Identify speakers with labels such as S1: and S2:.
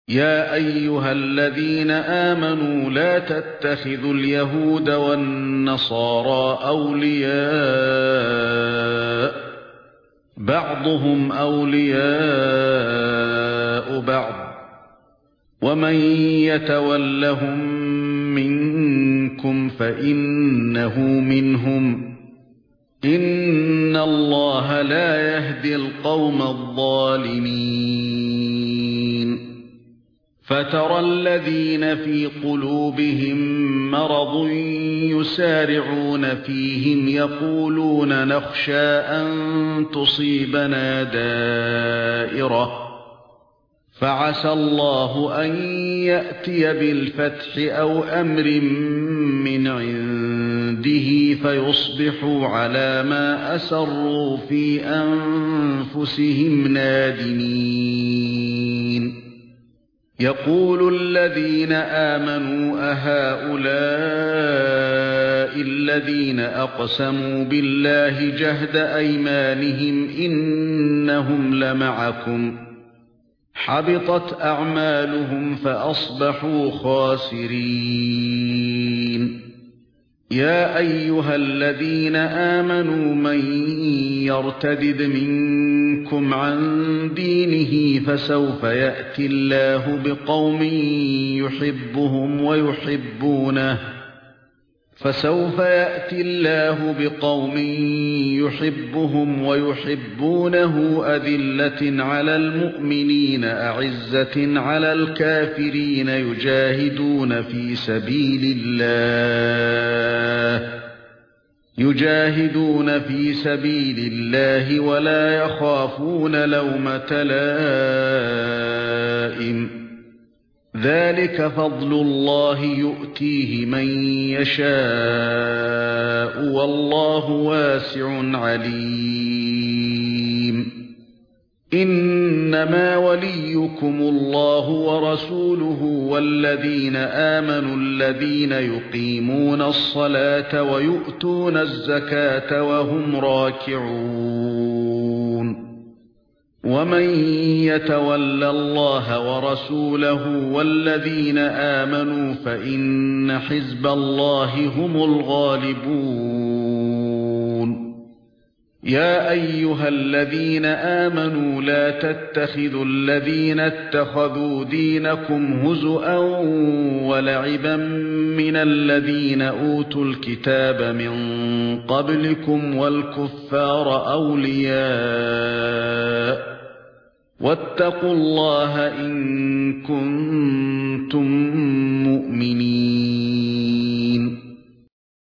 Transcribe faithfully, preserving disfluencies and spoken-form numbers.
S1: يا أيها الذين آمنوا لا تتخذوا اليهود والنصارى أولياء بعضهم أولياء بعض ومن يتولهم منكم فإنه منهم إن الله لا يهدي القوم الظالمين فترى الذين في قلوبهم مرض يسارعون فيهم يقولون نخشى أن تصيبنا دائرة فعسى الله أن يأتي بالفتح أو أمر من عنده فيصبحوا على ما أسروا في أنفسهم نادمين يقول الذين آمنوا أهؤلاء الذين أقسموا بالله جهد أيمانهم إنهم لمعكم حبطت أعمالهم فأصبحوا خاسرين يا أيها الذين آمنوا من يرتدد منكم عن دينه فسوف يأتي الله بقوم يحبهم ويحبونه فسوف يأتي الله بقوم يحبهم ويحبونه أذلة على المؤمنين أعزة على الكافرين يجاهدون في سبيل الله يجاهدون في سبيل الله ولا يخافون لومة لائم ذلك فضل الله يؤتيه من يشاء والله واسع عليم إنما وليكم الله ورسوله والذين آمنوا الذين يقيمون الصلاة ويؤتون الزكاة وهم راكعون ومن يتول الله ورسوله والذين آمنوا فإن حزب الله هم الغالبون يا أيها الذين آمنوا لا تتخذوا الذين اتخذوا دينكم هزؤا ولعبا من الذين أوتوا الكتاب من قبلكم والكفار أولياء واتقوا الله إن كنتم